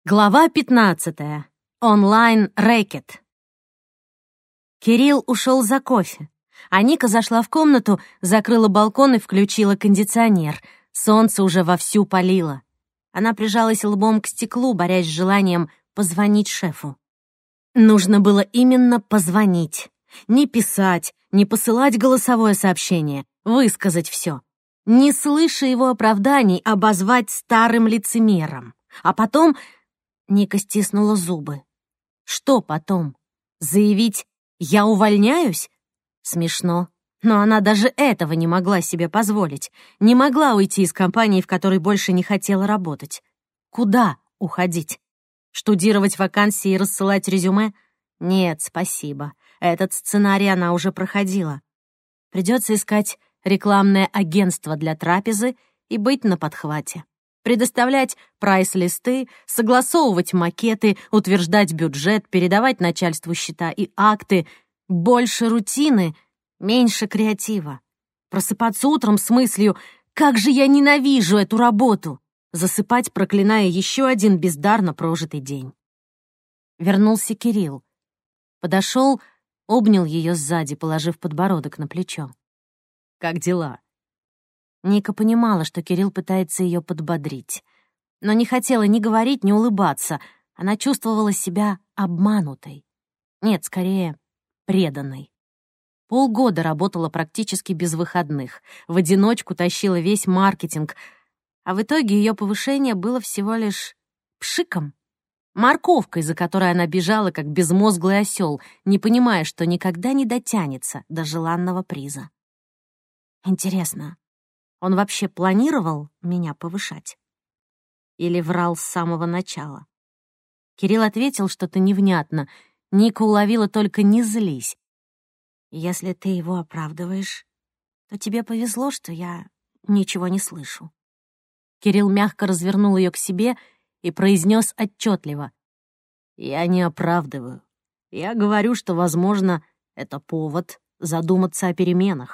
Глава 15. Онлайн-рэкет. Кирилл ушел за кофе, а Ника зашла в комнату, закрыла балкон и включила кондиционер. Солнце уже вовсю палило. Она прижалась лбом к стеклу, борясь с желанием позвонить шефу. Нужно было именно позвонить. Не писать, не посылать голосовое сообщение, высказать все. Не слыша его оправданий, обозвать старым лицемером. А потом... Ника стиснула зубы. Что потом? Заявить «я увольняюсь»? Смешно. Но она даже этого не могла себе позволить. Не могла уйти из компании, в которой больше не хотела работать. Куда уходить? Штудировать вакансии и рассылать резюме? Нет, спасибо. Этот сценарий она уже проходила. Придется искать рекламное агентство для трапезы и быть на подхвате. Предоставлять прайс-листы, согласовывать макеты, утверждать бюджет, передавать начальству счета и акты. Больше рутины, меньше креатива. Просыпаться утром с мыслью «как же я ненавижу эту работу!» Засыпать, проклиная еще один бездарно прожитый день. Вернулся Кирилл. Подошел, обнял ее сзади, положив подбородок на плечо. «Как дела?» Ника понимала, что Кирилл пытается ее подбодрить, но не хотела ни говорить, ни улыбаться. Она чувствовала себя обманутой. Нет, скорее, преданной. Полгода работала практически без выходных, в одиночку тащила весь маркетинг, а в итоге ее повышение было всего лишь пшиком, морковкой, за которой она бежала, как безмозглый осел, не понимая, что никогда не дотянется до желанного приза. Интересно, он вообще планировал меня повышать? Или врал с самого начала? Кирилл ответил что-то невнятно. Ника уловила только «не злись». «Если ты его оправдываешь, то тебе повезло, что я ничего не слышу». Кирилл мягко развернул ее к себе и произнес отчетливо: «Я не оправдываю. Я говорю, что, возможно, это повод задуматься о переменах».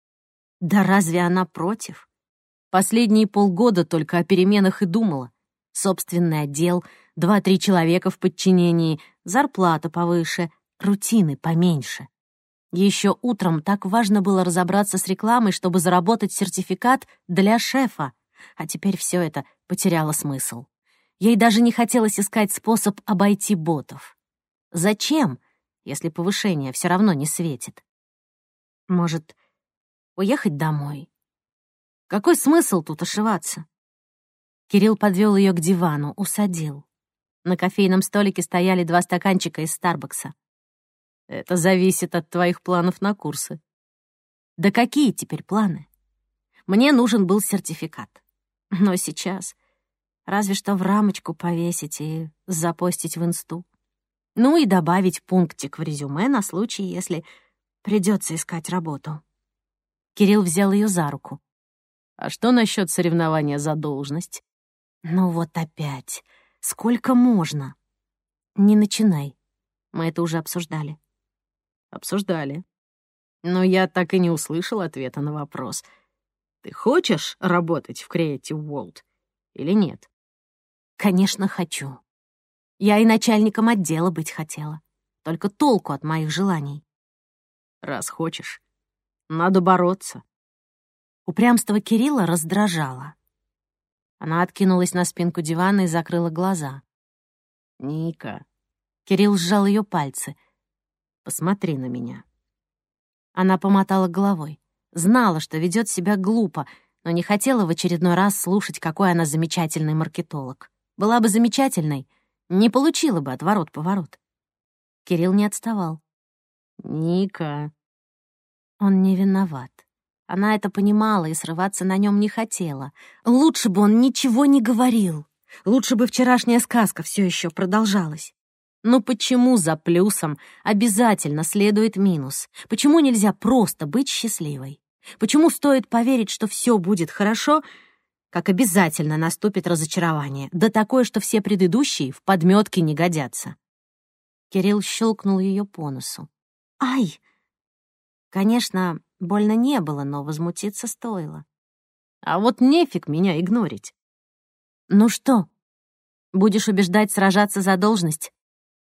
Да разве она против? Последние полгода только о переменах и думала. Собственный отдел, 2-3 человека в подчинении, зарплата повыше, рутины поменьше. Еще утром так важно было разобраться с рекламой, чтобы заработать сертификат для шефа, а теперь все это потеряло смысл. Ей даже не хотелось искать способ обойти ботов. Зачем, если повышение все равно не светит? Может, уехать домой? Какой смысл тут ошиваться? Кирилл подвел ее к дивану, усадил. На кофейном столике стояли 2 стаканчика из Старбакса. Это зависит от твоих планов на курсы. Да какие теперь планы? Мне нужен был сертификат. Но сейчас разве что в рамочку повесить и запостить в инсту. Ну и добавить пунктик в резюме на случай, если придется искать работу. Кирилл взял ее за руку. «А что насчет соревнования за должность?» «Ну вот опять. Сколько можно?» «Не начинай. Мы это уже обсуждали». «Обсуждали. Но я так и не услышал ответа на вопрос. Ты хочешь работать в Creative World или нет?» «Конечно, хочу. Я и начальником отдела быть хотела. Только толку от моих желаний». «Раз хочешь, надо бороться». Упрямство Кирилла раздражало. Она откинулась на спинку дивана и закрыла глаза. «Ника». Кирилл сжал ее пальцы. «Посмотри на меня». Она помотала головой. Знала, что ведет себя глупо, но не хотела в очередной раз слушать, какой она замечательный маркетолог. Была бы замечательной, не получила бы отворот-поворот. Кирилл не отставал. «Ника». Он не виноват. Она это понимала и срываться на нем не хотела. Лучше бы он ничего не говорил. Лучше бы вчерашняя сказка все еще продолжалась. Но почему за плюсом обязательно следует минус? Почему нельзя просто быть счастливой? Почему стоит поверить, что все будет хорошо, как обязательно наступит разочарование, да такое, что все предыдущие в подметки не годятся? Кирилл щелкнул ее по носу. «Ай!» Конечно, больно не было, но возмутиться стоило. «А вот нефиг меня игнорить». «Ну что?» Будешь убеждать сражаться за должность?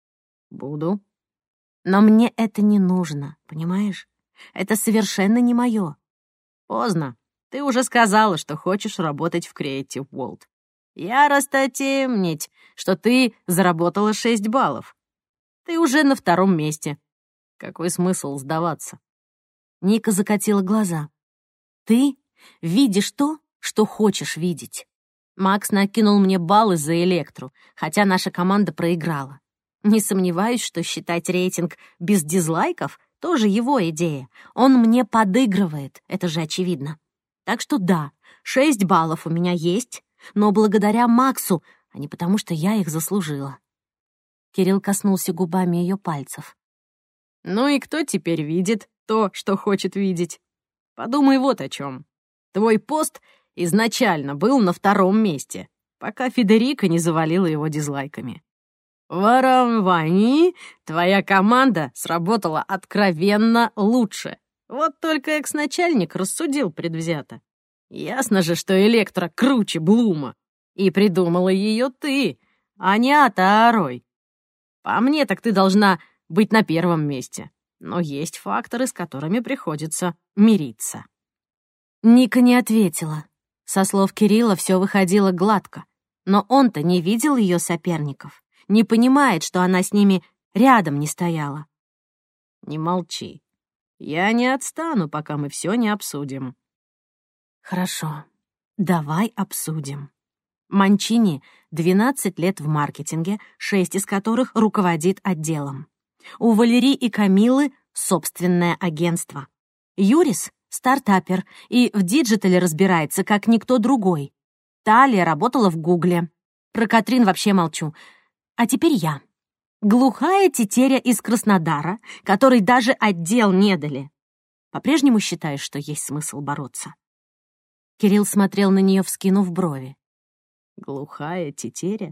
Буду. Но мне это не нужно, понимаешь? Это совершенно не мое. Поздно. Ты уже сказала, что хочешь работать в Creative World. Я растемнить, что ты заработала 6 баллов. Ты уже на 2-м месте. Какой смысл сдаваться? Ника закатила глаза. Ты видишь то, что хочешь видеть. Макс накинул мне баллы за Электру, хотя наша команда проиграла. Не сомневаюсь, что считать рейтинг без дизлайков тоже его идея. Он мне подыгрывает, это же очевидно. Так что да, 6 баллов у меня есть, но благодаря Максу, а не потому, что я их заслужила. Кирилл коснулся губами ее пальцев. Ну и кто теперь видит то, что хочет видеть? Подумай вот о чем. Твой пост изначально был на 2-м месте, пока Федерико не завалила его дизлайками. В Арамвании твоя команда сработала откровенно лучше. Вот только экс-начальник рассудил предвзято. Ясно же, что Электро круче Блума. И придумала ее ты, а не Атаарой. По мне, так ты должна быть на 1-м месте. Но есть факторы, с которыми приходится мириться. Ника не ответила. Со слов Кирилла все выходило гладко. Но он-то не видел ее соперников. Не понимает, что она с ними рядом не стояла. Не молчи. Я не отстану, пока мы все не обсудим. Хорошо, давай обсудим. Манчини 12 лет в маркетинге, 6 из которых руководит отделом. У Валерии и Камилы собственное агентство. Юрис — стартапер и в диджитале разбирается, как никто другой. Талия работала в Гугле. Про Катрин вообще молчу. А теперь я. Глухая тетеря из Краснодара, которой даже отдел не дали. По-прежнему считаешь, что есть смысл бороться? Кирилл смотрел на нее, вскинув брови. Глухая тетеря?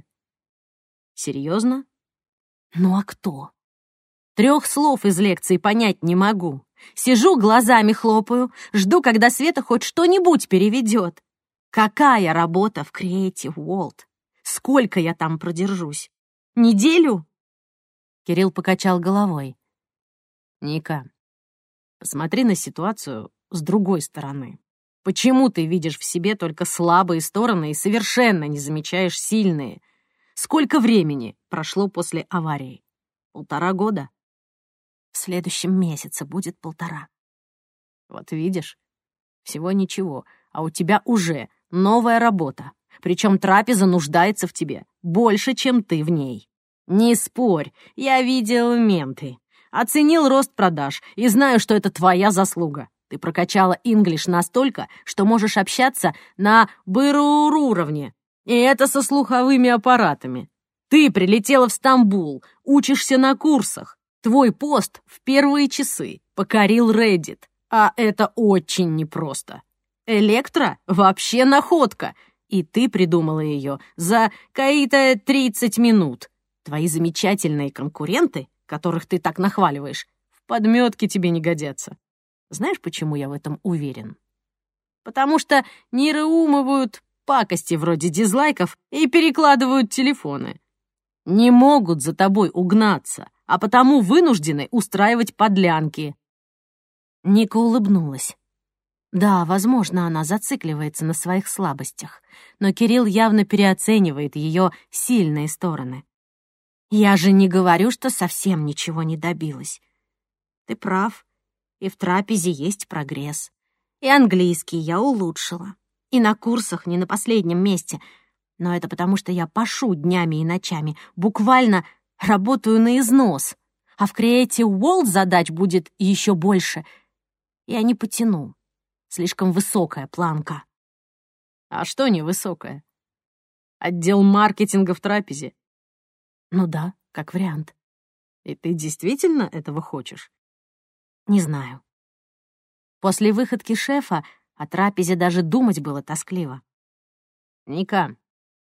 Серьезно? Ну а кто? 3 слов из лекции понять не могу. Сижу, глазами хлопаю, жду, когда Света хоть что-нибудь переведет. Какая работа в Creative World? Сколько я там продержусь? Неделю? Кирилл покачал головой. Ника, посмотри на ситуацию с другой стороны. Почему ты видишь в себе только слабые стороны и совершенно не замечаешь сильные? Сколько времени прошло после аварии? 1,5 года? В следующем месяце будет 1,5. Вот видишь, всего ничего, а у тебя уже новая работа. Причем трапеза нуждается в тебе больше, чем ты в ней. Не спорь, я видел менты. Оценил рост продаж и знаю, что это твоя заслуга. Ты прокачала инглиш настолько, что можешь общаться на БРУ-уровне. И это со слуховыми аппаратами. Ты прилетела в Стамбул, учишься на курсах. Твой пост в первые часы покорил Reddit. А это очень непросто. Электро вообще находка. И ты придумала ее за какие-то 30 минут. Твои замечательные конкуренты, которых ты так нахваливаешь, в подметке тебе не годятся. Знаешь, почему я в этом уверен? Потому что нейроумывают пакости вроде дизлайков и перекладывают телефоны. Не могут за тобой угнаться, а потому вынуждены устраивать подлянки. Ника улыбнулась. Да, возможно, она зацикливается на своих слабостях, но Кирилл явно переоценивает ее сильные стороны. Я же не говорю, что совсем ничего не добилась. Ты прав, и в трапезе есть прогресс. И английский я улучшила. И на курсах не на последнем месте. Но это потому, что я пашу днями и ночами, буквально работаю на износ. А в Creative World задач будет еще больше. Я не потяну. Слишком высокая планка. А что невысокая? Отдел маркетинга в трапезе. Ну да, как вариант. И ты действительно этого хочешь? Не знаю. После выходки шефа о трапезе даже думать было тоскливо. Ника,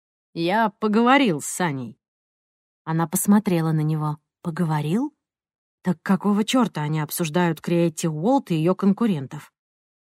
я поговорил с Саней. Она посмотрела на него. Поговорил? Так какого чёрта они обсуждают Creative World и её конкурентов?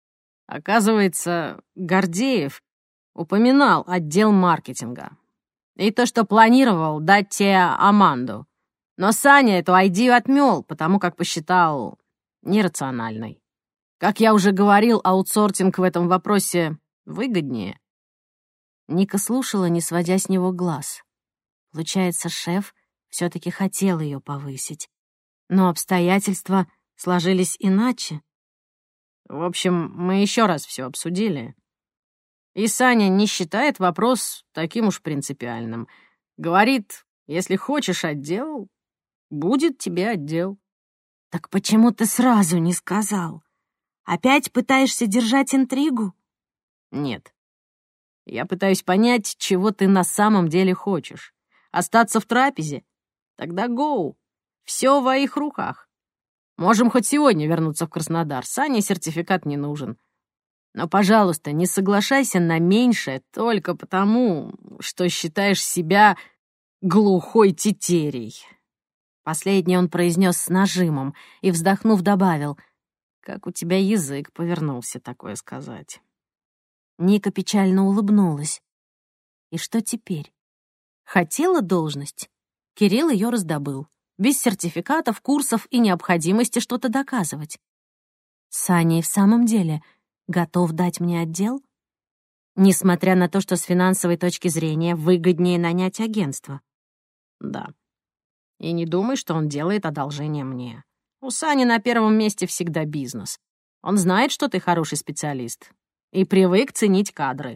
Оказывается, Гордеев упоминал отдел маркетинга. И то, что планировал дать тебе Аманду. Но Саня эту идею отмёл, потому как посчитал нерациональной. Как я уже говорил, аутсортинг в этом вопросе выгоднее. Ника слушала, не сводя с него глаз. Получается, шеф все-таки хотел ее повысить. Но обстоятельства сложились иначе. В общем, мы еще раз все обсудили. И Саня не считает вопрос таким уж принципиальным. Говорит, если хочешь отдел, будет тебе отдел. Так почему ты сразу не сказал? Опять пытаешься держать интригу? Нет. Я пытаюсь понять, чего ты на самом деле хочешь. Остаться в трапезе? Тогда гоу. Все в твоих руках. Можем хоть сегодня вернуться в Краснодар. Сане сертификат не нужен. Но, пожалуйста, не соглашайся на меньшее только потому, что считаешь себя глухой тетерей. Последнее он произнес с нажимом и, вздохнув, добавил: как у тебя язык повернулся такое сказать. Ника печально улыбнулась. И что теперь? Хотела должность? Кирилл ее раздобыл. Без сертификатов, курсов и необходимости что-то доказывать. Саня и в самом деле готов дать мне отдел? Несмотря на то, что с финансовой точки зрения выгоднее нанять агентство. Да. И не думай, что он делает одолжение мне. У Сани на первом месте всегда бизнес. Он знает, что ты хороший специалист. И привык ценить кадры.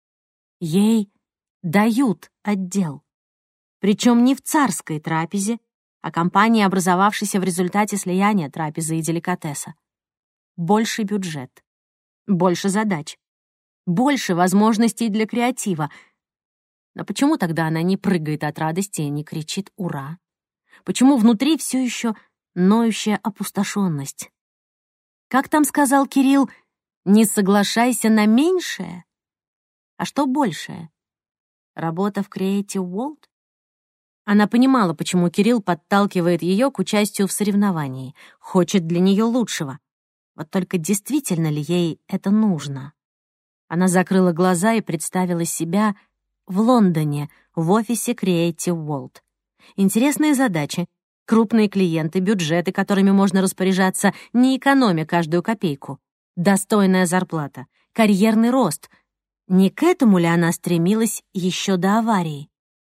Ей дают отдел. Причем не в царской трапезе, а компании, образовавшейся в результате слияния трапезы и деликатеса. Больше бюджет, больше задач, больше возможностей для креатива. Но почему тогда она не прыгает от радости и не кричит «Ура»? Почему внутри все еще ноющая опустошенность? Как там сказал Кирилл, не соглашайся на меньшее? А что большее? Работа в Creative World? Она понимала, почему Кирилл подталкивает ее к участию в соревновании, хочет для нее лучшего. Вот только действительно ли ей это нужно? Она закрыла глаза и представила себя в Лондоне, в офисе Creative World. Интересные задачи, крупные клиенты, бюджеты, которыми можно распоряжаться, не экономя каждую копейку. Достойная зарплата, карьерный рост. Не к этому ли она стремилась еще до аварии?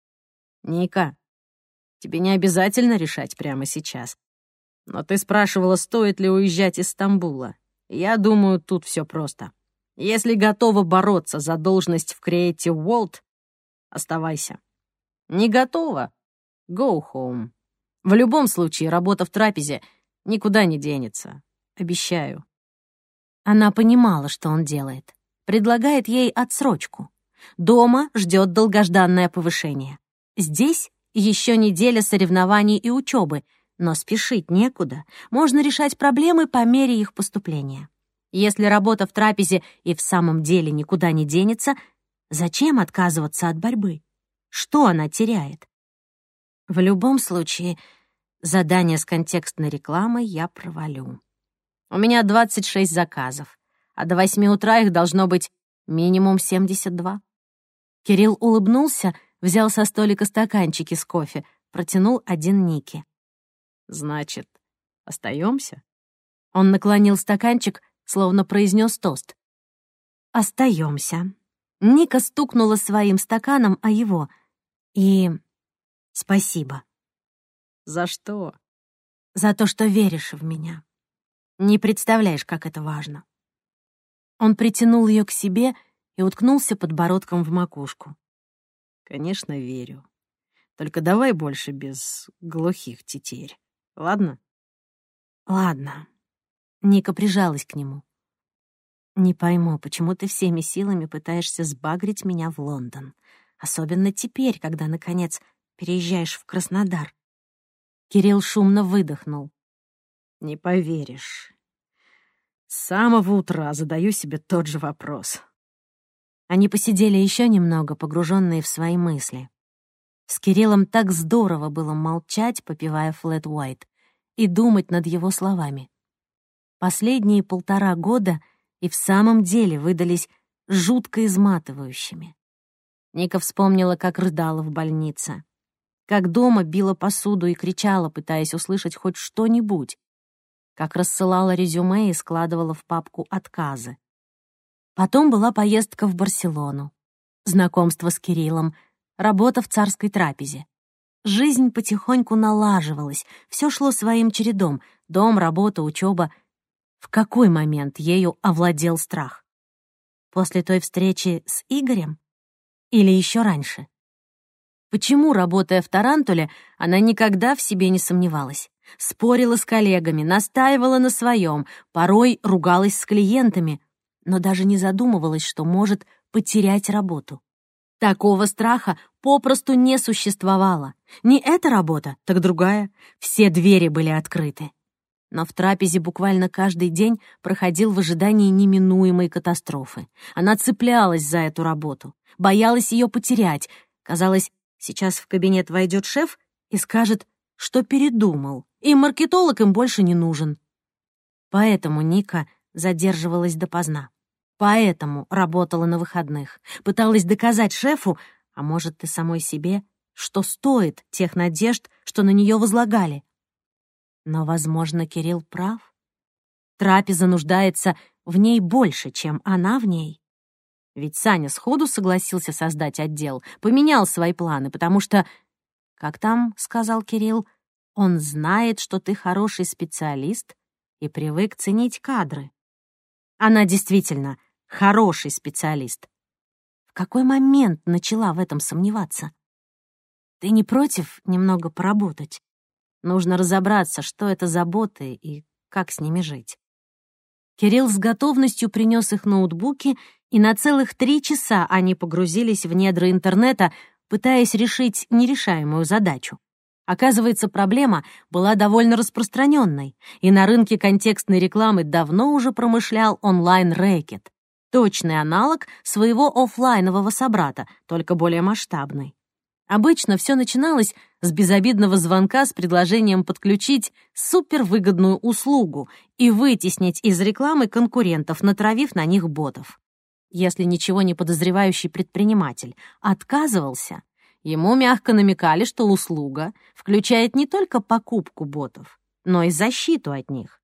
Ника, тебе не обязательно решать прямо сейчас. Но ты спрашивала, стоит ли уезжать из Стамбула. Я думаю, тут все просто. Если готова бороться за должность в Creative World, оставайся. Не готова? Go home. В любом случае, работа в трапезе никуда не денется. Обещаю. Она понимала, что он делает. Предлагает ей отсрочку. Дома ждет долгожданное повышение. Здесь еще неделя соревнований и учебы, но спешить некуда. Можно решать проблемы по мере их поступления. Если работа в трапезе и в самом деле никуда не денется, зачем отказываться от борьбы? Что она теряет? В любом случае, задание с контекстной рекламой я провалю. У меня 26 заказов, а до 8 утра их должно быть минимум 72. Кирилл улыбнулся, взял со столика стаканчики с кофе, протянул один Нике. «Значит, остаемся?» Он наклонил стаканчик, словно произнес тост. «Остаемся». Ника стукнула своим стаканом о его. И спасибо. «За что?» «За то, что веришь в меня. Не представляешь, как это важно». Он притянул ее к себе и уткнулся подбородком в макушку. «Конечно, верю. Только давай больше без глухих тетерь. Ладно?» «Ладно». Ника прижалась к нему. «Не пойму, почему ты всеми силами пытаешься сбагрить меня в Лондон, особенно теперь, когда, наконец, переезжаешь в Краснодар». Кирилл шумно выдохнул. «Не поверишь. С самого утра задаю себе тот же вопрос». Они посидели еще немного, погруженные в свои мысли. С Кириллом так здорово было молчать, попивая флэт уайт, и думать над его словами. Последние 1,5 года и в самом деле выдались жутко изматывающими. Ника вспомнила, как рыдала в больнице, как дома била посуду и кричала, пытаясь услышать хоть что-нибудь, как рассылала резюме и складывала в папку отказы. Потом была поездка в Барселону, знакомство с Кириллом, работа в царской трапезе. Жизнь потихоньку налаживалась, все шло своим чередом: дом, работа, учеба. В какой момент ею овладел страх? После той встречи с Игорем? Или еще раньше? Почему, работая в Тарантуле, она никогда в себе не сомневалась? Спорила с коллегами, настаивала на своем, порой ругалась с клиентами, но даже не задумывалась, что может потерять работу. Такого страха попросту не существовало. Не эта работа, так другая. Все двери были открыты. Но в трапезе буквально каждый день проходил в ожидании неминуемой катастрофы. Она цеплялась за эту работу, боялась ее потерять. Казалось, сейчас в кабинет войдет шеф и скажет, что передумал, и маркетолог им больше не нужен. Поэтому Ника задерживалась допоздна. Поэтому работала на выходных. Пыталась доказать шефу, а может и самой себе, что стоит тех надежд, что на нее возлагали. Но, возможно, Кирилл прав. Трапеза нуждается в ней больше, чем она в ней. Ведь Саня сходу согласился создать отдел, поменял свои планы, потому что, как там сказал Кирилл, он знает, что ты хороший специалист и привык ценить кадры. Она действительно хороший специалист. В какой момент начала в этом сомневаться? Ты не против немного поработать? Нужно разобраться, что это за боты и как с ними жить. Кирилл с готовностью принес их ноутбуки, и на целых 3 часа они погрузились в недра интернета, пытаясь решить нерешаемую задачу. Оказывается, проблема была довольно распространенной, и на рынке контекстной рекламы давно уже промышлял онлайн-рэкет. Точный аналог своего офлайнового собрата, только более масштабный. Обычно все начиналось с безобидного звонка с предложением подключить супервыгодную услугу и вытеснить из рекламы конкурентов, натравив на них ботов. Если ничего не подозревающий предприниматель отказывался, ему мягко намекали, что услуга включает не только покупку ботов, но и защиту от них.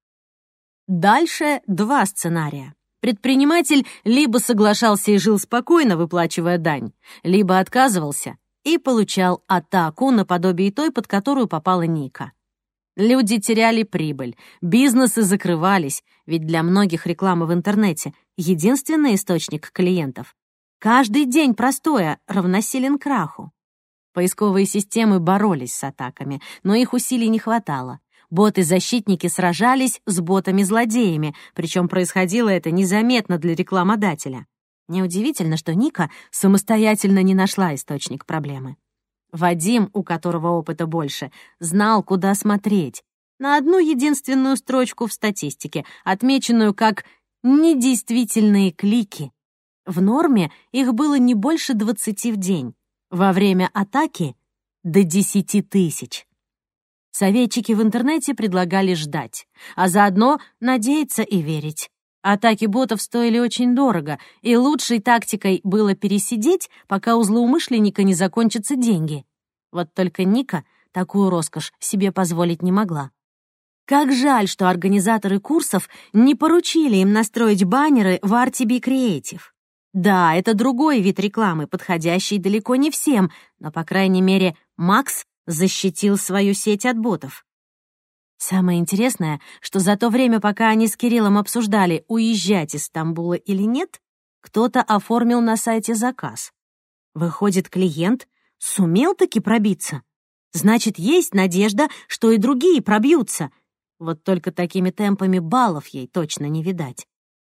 Дальше 2 сценария. Предприниматель либо соглашался и жил спокойно, выплачивая дань, либо отказывался и получал атаку наподобие той, под которую попала Ника. Люди теряли прибыль, бизнесы закрывались, ведь для многих реклама в интернете — единственный источник клиентов. Каждый день простоя равносилен краху. Поисковые системы боролись с атаками, но их усилий не хватало. Боты-защитники сражались с ботами-злодеями, причем происходило это незаметно для рекламодателя. Неудивительно, что Ника самостоятельно не нашла источник проблемы. Вадим, у которого опыта больше, знал, куда смотреть. На одну единственную строчку в статистике, отмеченную как «недействительные клики». В норме их было не больше 20 в день. Во время атаки — до 10 тысяч. Советчики в интернете предлагали ждать, а заодно надеяться и верить. Атаки ботов стоили очень дорого, и лучшей тактикой было пересидеть, пока у злоумышленника не закончатся деньги. Вот только Ника такую роскошь себе позволить не могла. Как жаль, что организаторы курсов не поручили им настроить баннеры в RTB Creative. Да, это другой вид рекламы, подходящий далеко не всем, но, по крайней мере, Макс защитил свою сеть от ботов. Самое интересное, что за то время, пока они с Кириллом обсуждали, уезжать из Стамбула или нет, кто-то оформил на сайте заказ. Выходит, клиент сумел таки пробиться. Значит, есть надежда, что и другие пробьются. Вот только такими темпами баллов ей точно не видать.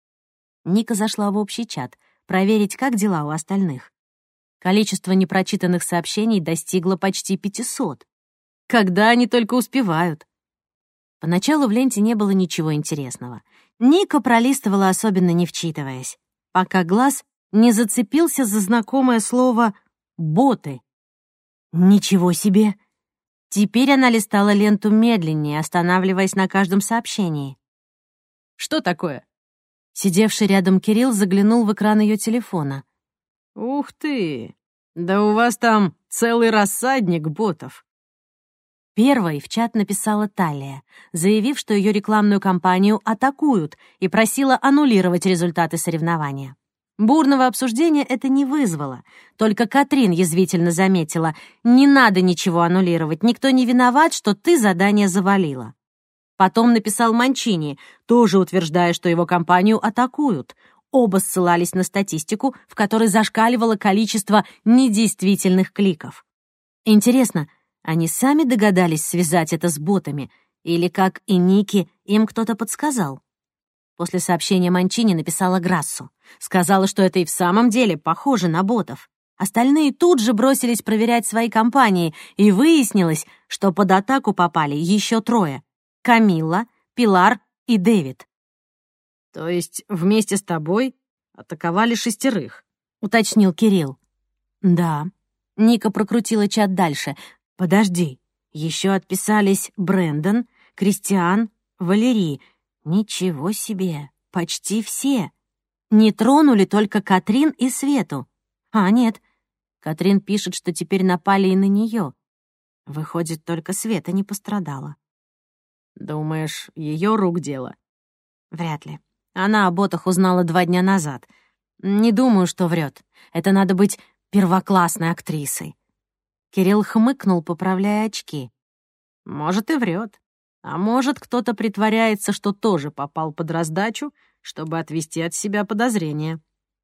Ника зашла в общий чат проверить, как дела у остальных. Количество непрочитанных сообщений достигло почти 500. Когда они только успевают? Поначалу в ленте не было ничего интересного. Ника пролистывала, особенно не вчитываясь, пока глаз не зацепился за знакомое слово «боты». Ничего себе! Теперь она листала ленту медленнее, останавливаясь на каждом сообщении. «Что такое?» Сидевший рядом Кирилл заглянул в экран ее телефона. «Ух ты! Да у вас там целый рассадник ботов. Первой в чат написала Талия, заявив, что ее рекламную кампанию атакуют, и просила аннулировать результаты соревнования. Бурного обсуждения это не вызвало. Только Катрин язвительно заметила: «Не надо ничего аннулировать, никто не виноват, что ты задание завалила». Потом написал Манчини, тоже утверждая, что его компанию атакуют. Оба ссылались на статистику, в которой зашкаливало количество недействительных кликов. Интересно, они сами догадались связать это с ботами, или, как и Ники, им кто-то подсказал? После сообщения Манчини написала Грассу. Сказала, что это и в самом деле похоже на ботов. Остальные тут же бросились проверять свои компании, и выяснилось, что под атаку попали еще 3: Камилла, Пилар и Дэвид. То есть вместе с тобой атаковали 6, уточнил Кирилл. Да. Ника прокрутила чат дальше. Подожди, еще отписались Брэндон, Кристиан, Валерий. Ничего себе, почти все. Не тронули только Катрин и Свету. А, нет, Катрин пишет, что теперь напали и на нее. Выходит, только Света не пострадала. Думаешь, ее рук дело? Вряд ли. Она о ботах узнала 2 дня назад. Не думаю, что врет. Это надо быть первоклассной актрисой. Кирилл хмыкнул, поправляя очки. Может, и врет. А может, кто-то притворяется, что тоже попал под раздачу, чтобы отвести от себя подозрения.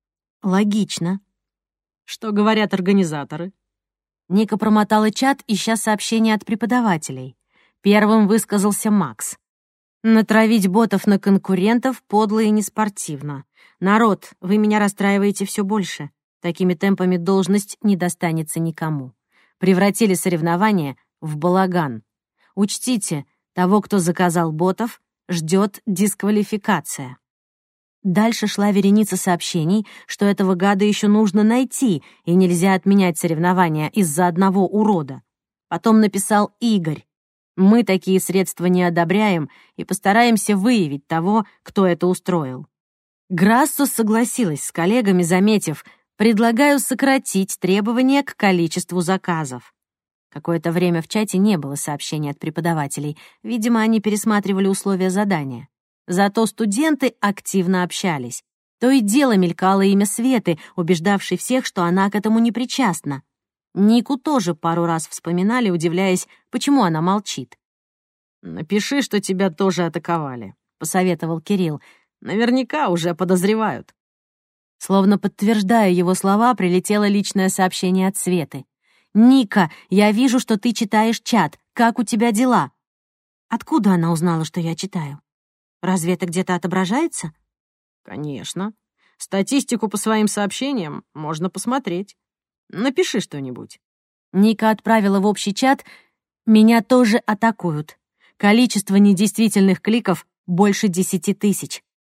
Логично. Что говорят организаторы? Ника промотала чат, ища сообщения от преподавателей. Первым высказался Макс. «Натравить ботов на конкурентов подло и неспортивно. Народ, вы меня расстраиваете все больше. Такими темпами должность не достанется никому. Превратили соревнование в балаган. Учтите, того, кто заказал ботов, ждет дисквалификация». Дальше шла вереница сообщений, что этого гада еще нужно найти, и нельзя отменять соревнования из-за одного урода. Потом написал Игорь. «Мы такие средства не одобряем и постараемся выявить того, кто это устроил». Грассо согласилась с коллегами, заметив: «Предлагаю сократить требования к количеству заказов». Какое-то время в чате не было сообщений от преподавателей. Видимо, они пересматривали условия задания. Зато студенты активно общались. То и дело мелькало имя Светы, убеждавшей всех, что она к этому не причастна. Нику тоже пару раз вспоминали, удивляясь, почему она молчит. «Напиши, что тебя тоже атаковали», — посоветовал Кирилл. «Наверняка уже подозревают». Словно подтверждая его слова, прилетело личное сообщение от Светы. «Ника, я вижу, что ты читаешь чат. Как у тебя дела?» Откуда она узнала, что я читаю? Разве это где-то отображается? Конечно. Статистику по своим сообщениям можно посмотреть. Напиши что-нибудь. Ника отправила в общий чат: «Меня тоже атакуют. Количество недействительных кликов больше 10 000».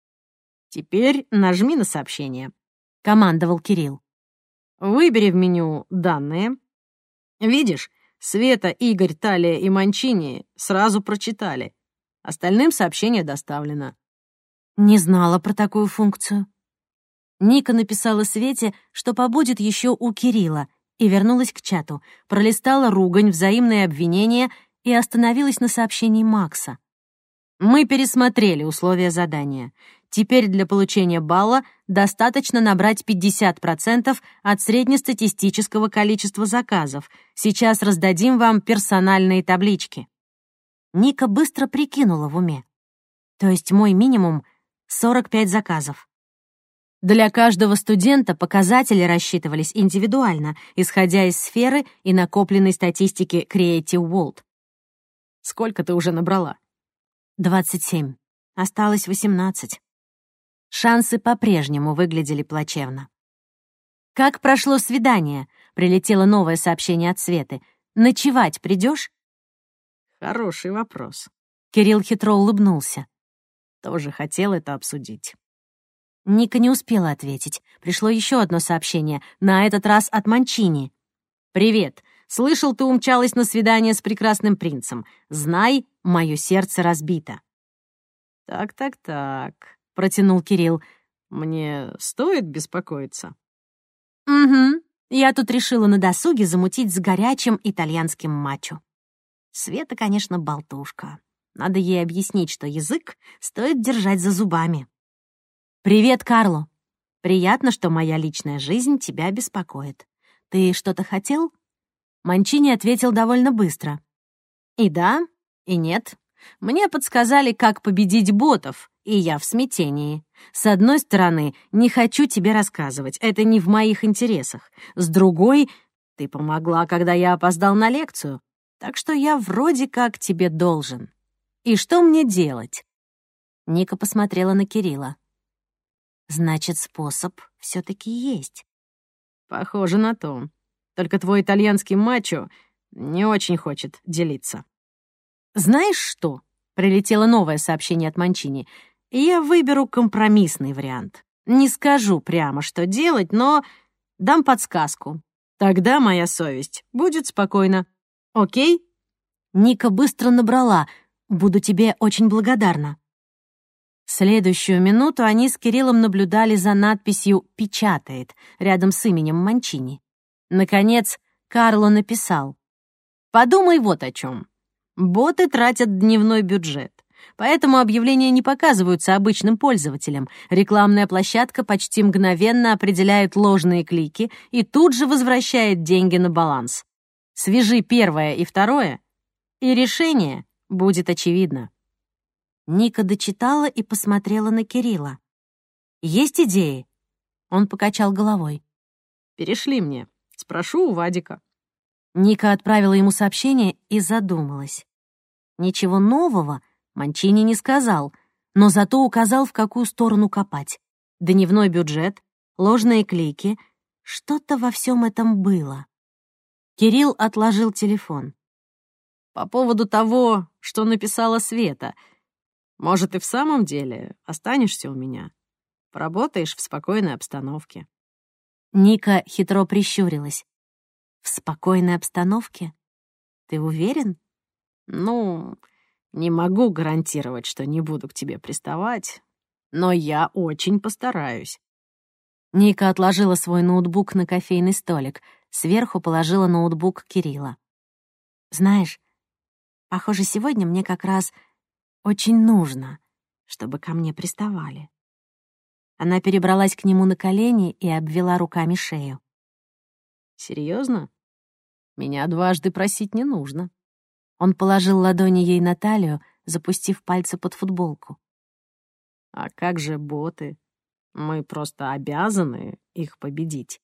Теперь нажми на сообщение, — командовал Кирилл. Выбери в меню «Данные». Видишь, Света, Игорь, Талия и Манчини сразу прочитали. Остальным сообщение доставлено. Не знала про такую функцию. Ника написала Свете, что побудет еще у Кирилла, и вернулась к чату, пролистала ругань, взаимные обвинения и остановилась на сообщении Макса. «Мы пересмотрели условия задания. Теперь для получения балла достаточно набрать 50% от среднестатистического количества заказов. Сейчас раздадим вам персональные таблички». Ника быстро прикинула в уме. То есть мой минимум — 45 заказов. Для каждого студента показатели рассчитывались индивидуально, исходя из сферы и накопленной статистики Creative World. Сколько ты уже набрала? 27. Осталось 18. Шансы по-прежнему выглядели плачевно. «Как прошло свидание?» — прилетело новое сообщение от Светы. «Ночевать придешь?» Хороший вопрос. Кирилл хитро улыбнулся. Тоже хотел это обсудить. Ника не успела ответить. Пришло еще одно сообщение, на этот раз от Манчини. «Привет. Слышал, ты умчалась на свидание с прекрасным принцем. Знай, мое сердце разбито». «Так», — протянул Кирилл. «Мне стоит беспокоиться?» «Угу. Я тут решила на досуге замутить с горячим итальянским мачо. Света, конечно, болтушка. Надо ей объяснить, что язык стоит держать за зубами. «Привет, Карло. Приятно, что моя личная жизнь тебя беспокоит. Ты что-то хотел?» Манчини ответил довольно быстро. «И да, и нет. Мне подсказали, как победить ботов, и я в смятении. С одной стороны, не хочу тебе рассказывать, это не в моих интересах. С другой, ты помогла, когда я опоздал на лекцию, так что я вроде как тебе должен. И что мне делать?» Ника посмотрела на Кирилла. «Значит, способ все-таки есть». Похоже на то. Только твой итальянский мачо не очень хочет делиться. «Знаешь что?» — прилетело новое сообщение от Манчини. «Я выберу компромиссный вариант. Не скажу прямо, что делать, но дам подсказку. Тогда моя совесть будет спокойна. Окей?» Ника быстро набрала. «Буду тебе очень благодарна». Следующую минуту они с Кириллом наблюдали за надписью «Печатает» рядом с именем Манчини. Наконец, Карло написал: «Подумай вот о чем. Боты тратят дневной бюджет, поэтому объявления не показываются обычным пользователям. Рекламная площадка почти мгновенно определяет ложные клики и тут же возвращает деньги на баланс. Свяжи первое и второе, и решение будет очевидно». Ника дочитала и посмотрела на Кирилла. «Есть идеи?» Он покачал головой. «Перешли мне. Спрошу у Вадика». Ника отправила ему сообщение и задумалась. Ничего нового Манчини не сказал, но зато указал, в какую сторону копать. Дневной бюджет, ложные клики. Что-то во всем этом было. Кирилл отложил телефон. «По поводу того, что написала Света. Может, и в самом деле останешься у меня? Поработаешь в спокойной обстановке». Ника хитро прищурилась. «В спокойной обстановке? Ты уверен?» «Ну, не могу гарантировать, что не буду к тебе приставать, но я очень постараюсь». Ника отложила свой ноутбук на кофейный столик, сверху положила ноутбук Кирилла. «Знаешь, похоже, сегодня мне как раз очень нужно, чтобы ко мне приставали». Она перебралась к нему на колени и обвела руками шею. «Серьезно? Меня дважды просить не нужно». Он положил ладони ей на талию, запустив пальцы под футболку. «А как же боты? Мы просто обязаны их победить».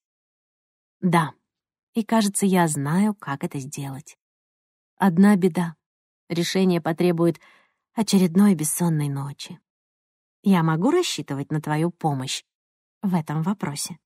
«Да, и, кажется, я знаю, как это сделать. Одна беда. Решение потребует очередной бессонной ночи. Я могу рассчитывать на твою помощь в этом вопросе?»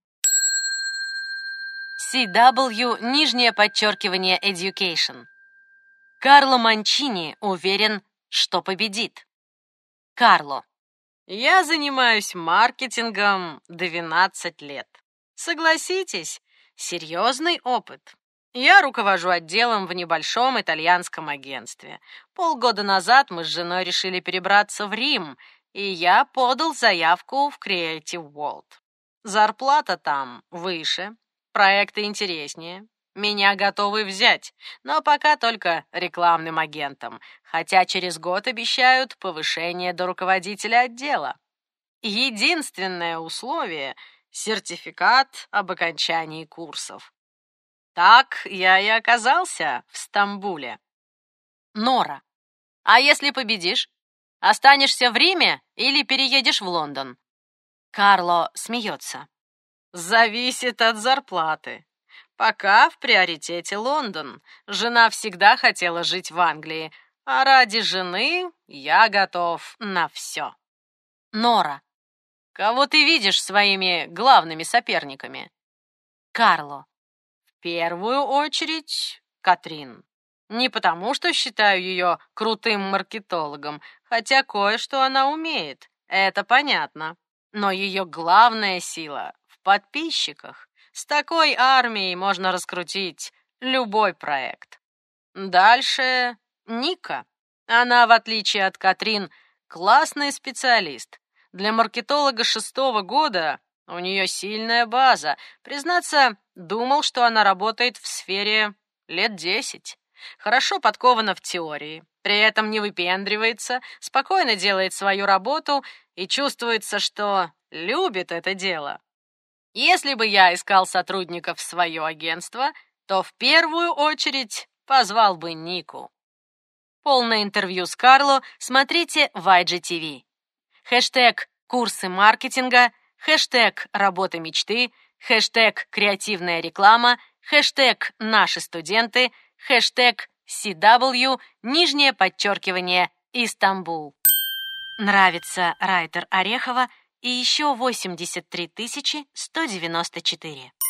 CW, _Education. Карло Манчини уверен, что победит. Карло. Я занимаюсь маркетингом 12 лет. Согласитесь, серьезный опыт. Я руковожу отделом в небольшом итальянском агентстве. Полгода назад мы с женой решили перебраться в Рим, и я подал заявку в Creative World. Зарплата там выше, проекты интереснее. Меня готовы взять, но пока только рекламным агентом, хотя через год обещают повышение до руководителя отдела. Единственное условие — сертификат об окончании курсов. Так я и оказался в Стамбуле. Нора. А если победишь? Останешься в Риме или переедешь в Лондон? Карло смеется. Зависит от зарплаты. Пока в приоритете Лондон. Жена всегда хотела жить в Англии, а ради жены я готов на все. Нора. Кого ты видишь своими главными соперниками? Карло. В первую очередь Катрин. Не потому, что считаю ее крутым маркетологом, хотя кое-что она умеет, это понятно. Но ее главная сила в подписчиках. С такой армией можно раскрутить любой проект. Дальше Ника. Она, в отличие от Катрин, классный специалист. Для маркетолога 6-го года У нее сильная база. Признаться, думал, что она работает в сфере лет 10. Хорошо подкована в теории. При этом не выпендривается, спокойно делает свою работу и чувствуется, что любит это дело. Если бы я искал сотрудников в свое агентство, то в первую очередь позвал бы Нику. Полное интервью с Карло смотрите в IGTV. Хэштег «Курсы маркетинга», хэштег «Работа мечты», хэштег «Креативная реклама», хэштег «Наши студенты», хэштег CW, _Истамбул. Нравится Райтер Орехова и еще 83 194.